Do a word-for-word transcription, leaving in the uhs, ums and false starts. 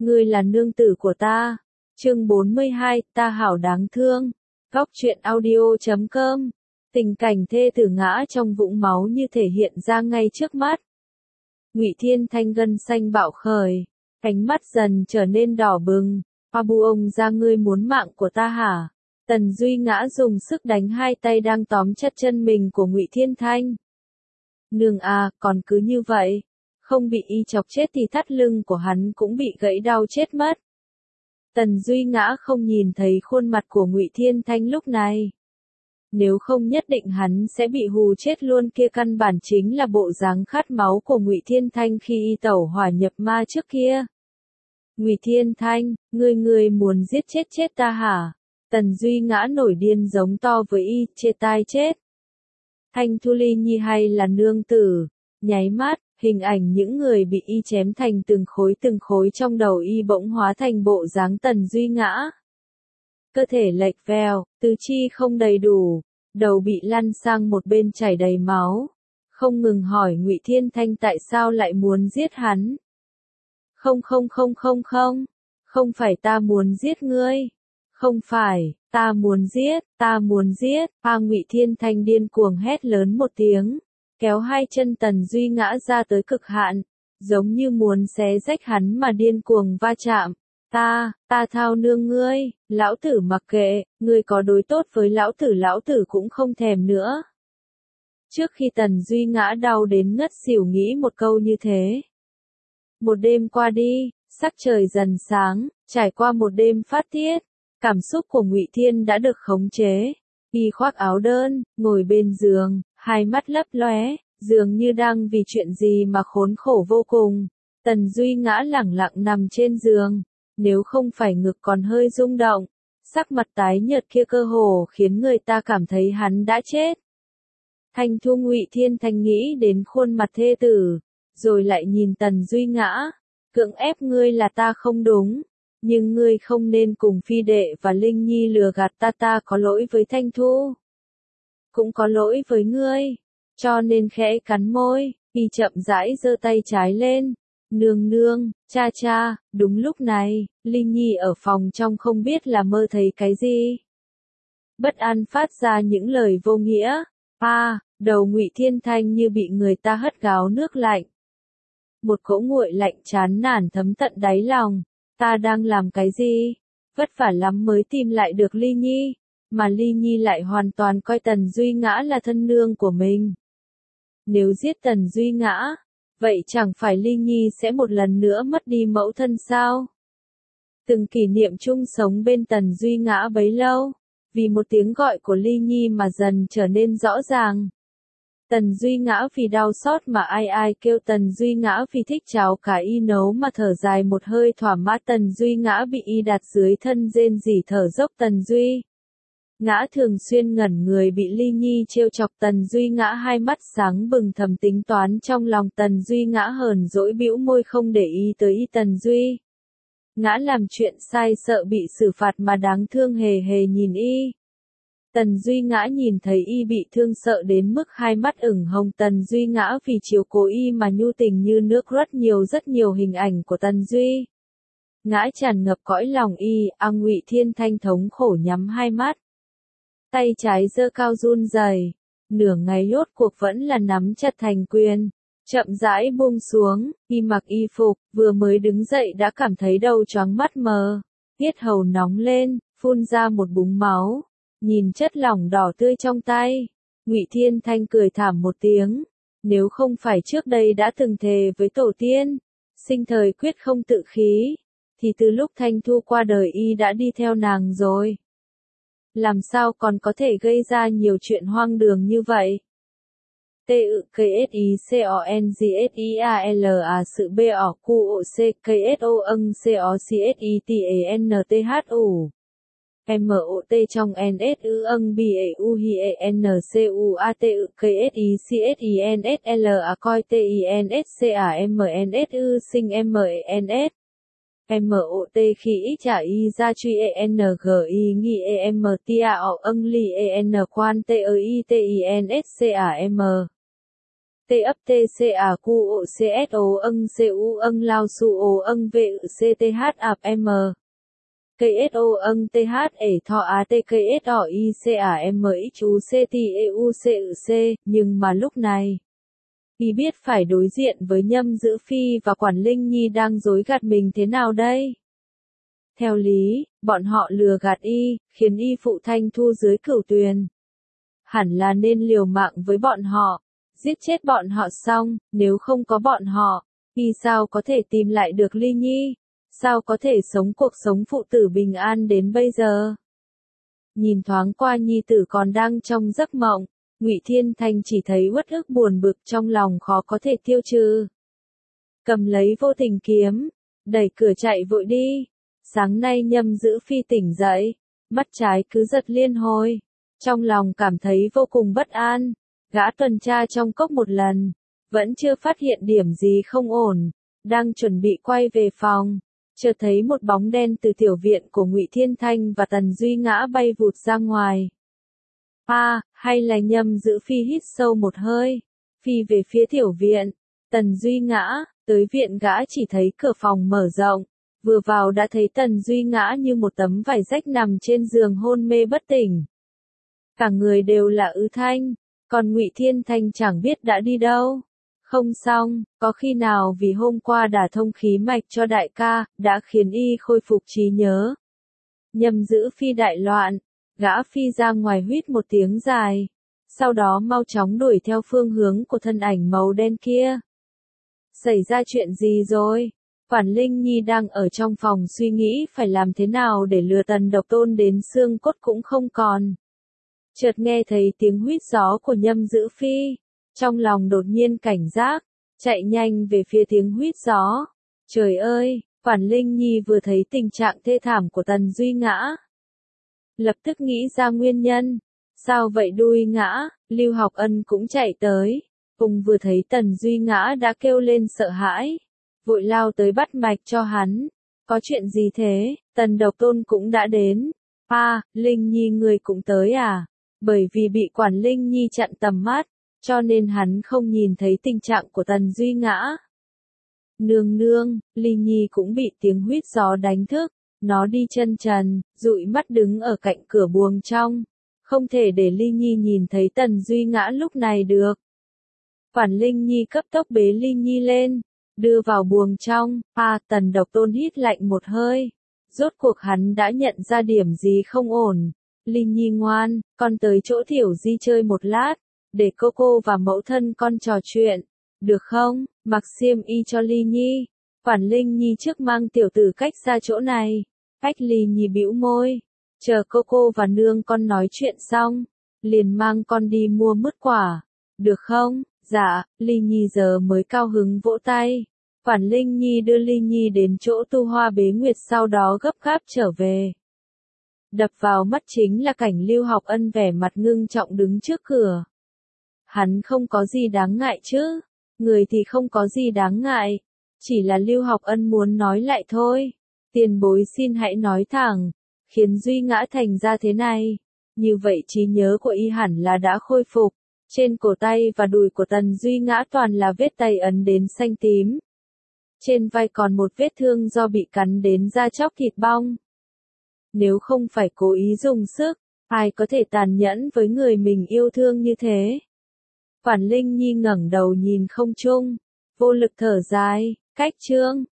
ngươi là nương tử của ta. Chương bốn mươi hai, ta hảo đáng thương. Góc truyện audio chấm com. Tình cảnh thê tử ngã trong vũng máu như thể hiện ra ngay trước mắt. Ngụy Thiên Thanh gân xanh bạo khởi, ánh mắt dần trở nên đỏ bừng. A Bu ông ra, ngươi muốn mạng của ta hả? Tần Duy Ngã dùng sức đánh hai tay đang tóm chặt chân mình của Ngụy Thiên Thanh. Nương à, còn cứ như vậy, không bị y chọc chết thì thắt lưng của hắn cũng bị gãy đau chết mất. Tần Duy Ngã không nhìn thấy khuôn mặt của Ngụy Thiên Thanh lúc này. Nếu không nhất định hắn sẽ bị hù chết luôn, kia căn bản chính là bộ dáng khát máu của Ngụy Thiên Thanh khi y tẩu hỏa nhập ma trước kia. Ngụy Thiên Thanh, ngươi ngươi muốn giết chết chết ta hả? Tần Duy Ngã nổi điên giống to với y, chê tai chết. Thanh Thu Ly Nhi hay là nương tử? Nháy mắt, hình ảnh những người bị y chém thành từng khối từng khối trong đầu y bỗng hóa thành bộ dáng Tần Duy Ngã. Cơ thể lệch vèo, tứ chi không đầy đủ, đầu bị lăn sang một bên chảy đầy máu, không ngừng hỏi Ngụy Thiên Thanh tại sao lại muốn giết hắn. Không không không không không, không phải ta muốn giết ngươi, không phải, ta muốn giết, ta muốn giết. A Ngụy Thiên Thanh điên cuồng hét lớn một tiếng, kéo hai chân Tần Duy Ngã ra tới cực hạn, giống như muốn xé rách hắn mà điên cuồng va chạm. Ta, ta thao nương ngươi, lão tử mặc kệ, ngươi có đối tốt với lão tử lão tử cũng không thèm nữa. Trước khi Tần Duy Ngã đau đến ngất xỉu nghĩ một câu như thế. Một đêm qua đi, sắc trời dần sáng, trải qua một đêm phát tiết, cảm xúc của Ngụy Thiên đã được khống chế. Y khoác áo đơn, ngồi bên giường, hai mắt lấp lóe, dường như đang vì chuyện gì mà khốn khổ vô cùng. Tần Duy Ngã lẳng lặng nằm trên giường. Nếu không phải ngực còn hơi rung động, sắc mặt tái nhợt kia cơ hồ khiến người ta cảm thấy hắn đã chết. Thanh Thu Ngụy Thiên Thanh nghĩ đến khuôn mặt thê tử, rồi lại nhìn Tần Duy Ngã, cưỡng ép ngươi là ta không đúng, nhưng ngươi không nên cùng Phi Đệ và Linh Nhi lừa gạt ta, ta có lỗi với Thanh Thu, cũng có lỗi với ngươi, cho nên khẽ cắn môi, y chậm rãi giơ tay trái lên. Nương nương, cha cha. Đúng lúc này, Linh Nhi ở phòng trong không biết là mơ thấy cái gì. Bất an phát ra những lời vô nghĩa. A, à, đầu Ngụy Thiên Thanh như bị người ta hất gáo nước lạnh. Một cỗ nguội lạnh chán nản thấm tận đáy lòng. Ta đang làm cái gì? Vất vả lắm mới tìm lại được Ly Nhi, mà Ly Nhi lại hoàn toàn coi Tần Duy Ngã là thân nương của mình. Nếu giết Tần Duy Ngã, vậy chẳng phải Ly Nhi sẽ một lần nữa mất đi mẫu thân sao? Từng kỷ niệm chung sống bên Tần Duy Ngã bấy lâu, vì một tiếng gọi của Ly Nhi mà dần trở nên rõ ràng. Tần Duy Ngã vì đau xót mà ai ai kêu, Tần Duy Ngã vì thích cháo cá y nấu mà thở dài một hơi thỏa mãn, Tần Duy Ngã bị y đặt dưới thân rên rỉ thở dốc, Tần Duy Ngã thường xuyên ngẩn người bị Ly Nhi trêu chọc. Tần Duy Ngã hai mắt sáng bừng thầm tính toán trong lòng. Tần Duy Ngã hờn dỗi bĩu môi không để ý tới y. Tần Duy Ngã làm chuyện sai sợ bị xử phạt mà đáng thương hề hề nhìn y. Tần Duy Ngã nhìn thấy y bị thương sợ đến mức hai mắt ửng hồng. Tần Duy Ngã vì chiếu cố y mà nhu tình như nước, rất nhiều rất nhiều hình ảnh của Tần Duy Ngã tràn ngập cõi lòng y. A Ngụy Thiên Thanh thống khổ nhắm hai mắt. Tay trái giơ cao run rẩy, nửa ngày rốt cuộc vẫn là nắm chặt thành quyền, chậm rãi buông xuống. Y mặc y phục, vừa mới đứng dậy đã cảm thấy đầu choáng mắt mờ, yết hầu nóng lên, phun ra một búng máu. Nhìn chất lỏng đỏ tươi trong tay, Ngụy Thiên Thanh cười thảm một tiếng. Nếu không phải trước đây đã từng thề với tổ tiên, sinh thời quyết không tự khí, thì từ lúc Thanh Thu qua đời y đã đi theo nàng rồi. Làm sao còn có thể gây ra nhiều chuyện hoang đường như vậy? T U K S I C O N G S I A L A sự B O Q O C K S O N C O C S I T A N T H U M O T trong N S U N B A U H E N C U A T U K S I C S I N S L A coi T I N S C A M N S U sinh M E N S M O T khi trả y ra truy E N G I nghi E M T A O âng ly E N quan T E I T I N S C A M T T ấp T C A Q O C S O âng C U âng lao su O âng V C T H A P M. K S O âng T H E thọ A T K S O I C A M X U C T E U C U C, nhưng mà lúc này, y biết phải đối diện với Nhâm Dữ Phi và Quản Linh Nhi đang dối gạt mình thế nào đây? Theo lý, bọn họ lừa gạt y, khiến y phụ thanh thu dưới cửu tuyền. Hẳn là nên liều mạng với bọn họ, giết chết bọn họ xong, nếu không có bọn họ, y sao có thể tìm lại được Ly Nhi? Sao có thể sống cuộc sống phụ tử bình an đến bây giờ? Nhìn thoáng qua nhi tử còn đang trong giấc mộng, Ngụy Thiên Thanh chỉ thấy uất ức buồn bực trong lòng khó có thể tiêu trừ. Cầm lấy vô tình kiếm, đẩy cửa chạy vội đi. Sáng nay Nhâm Dữ Phi tỉnh dậy, mắt trái cứ giật liên hồi, trong lòng cảm thấy vô cùng bất an. Gã tuần tra trong cốc một lần, vẫn chưa phát hiện điểm gì không ổn, đang chuẩn bị quay về phòng, chợt thấy một bóng đen từ tiểu viện của Ngụy Thiên Thanh và Tần Duy Ngã bay vụt ra ngoài. A, à, hay là Nhâm Dữ Phi hít sâu một hơi, phi về phía tiểu viện. Tần Duy Ngã, tới viện gã chỉ thấy cửa phòng mở rộng, vừa vào đã thấy Tần Duy Ngã như một tấm vải rách nằm trên giường hôn mê bất tỉnh. Cả người đều là ứ thanh, còn Ngụy Thiên Thanh chẳng biết đã đi đâu. Không xong, có khi nào vì hôm qua đả thông khí mạch cho đại ca, đã khiến y khôi phục trí nhớ. Nhâm Dữ Phi đại loạn, gã phi ra ngoài huýt một tiếng dài, sau đó mau chóng đuổi theo phương hướng của thân ảnh màu đen kia. Xảy ra chuyện gì rồi? Quản Linh Nhi đang ở trong phòng suy nghĩ phải làm thế nào để lừa Tần Độc Tôn đến xương cốt cũng không còn. Chợt nghe thấy tiếng huýt gió của Nhâm Dữ Phi, trong lòng đột nhiên cảnh giác, chạy nhanh về phía tiếng huýt gió. Trời ơi, Quản Linh Nhi vừa thấy tình trạng thê thảm của Tần Duy Ngã, lập tức nghĩ ra nguyên nhân. Sao vậy Đuôi Ngã? Lưu Học Ân cũng chạy tới, cùng vừa thấy Tần Duy Ngã đã kêu lên sợ hãi, vội lao tới bắt mạch cho hắn. Có chuyện gì thế? Tần Độc Tôn cũng đã đến. A, à, Linh Nhi người cũng tới à? Bởi vì bị Quản Linh Nhi chặn tầm mắt, cho nên hắn không nhìn thấy tình trạng của Tần Duy Ngã. Nương nương, Ly Nhi cũng bị tiếng huýt gió đánh thức, nó đi chân trần, dụi mắt đứng ở cạnh cửa buồng trong, không thể để Ly Nhi nhìn thấy Tần Duy Ngã lúc này được. Quản Linh Nhi cấp tốc bế Ly Nhi lên, đưa vào buồng trong. A, à, Tần Độc Tôn hít lạnh một hơi, rốt cuộc hắn đã nhận ra điểm gì không ổn. Ly Nhi ngoan, con tới chỗ Tiểu Di chơi một lát, để cô cô và mẫu thân con trò chuyện, được không? Mặc xiêm y cho Ly Nhi. Quản Linh Nhi trước mang tiểu tử cách ra chỗ này. Cách Ly Nhi bĩu môi, chờ cô cô và nương con nói chuyện xong, liền mang con đi mua mứt quả, được không? Dạ. Ly Nhi giờ mới cao hứng vỗ tay. Quản Linh Nhi đưa Ly Nhi đến chỗ Tu Hoa Bế Nguyệt, sau đó gấp gáp trở về. Đập vào mắt chính là cảnh Lưu Học Ân vẻ mặt ngưng trọng đứng trước cửa. Hắn không có gì đáng ngại chứ? Người thì không có gì đáng ngại, chỉ là Lưu Học Ân muốn nói lại thôi. Tiền bối xin hãy nói thẳng, khiến Duy Ngã thành ra thế này. Như vậy trí nhớ của y hẳn là đã khôi phục. Trên cổ tay và đùi của Tần Duy Ngã toàn là vết tay ấn đến xanh tím. Trên vai còn một vết thương do bị cắn đến da chóc thịt bong. Nếu không phải cố ý dùng sức, ai có thể tàn nhẫn với người mình yêu thương như thế? Quản Linh Nhi ngẩng đầu nhìn không trung, vô lực thở dài. Cách chương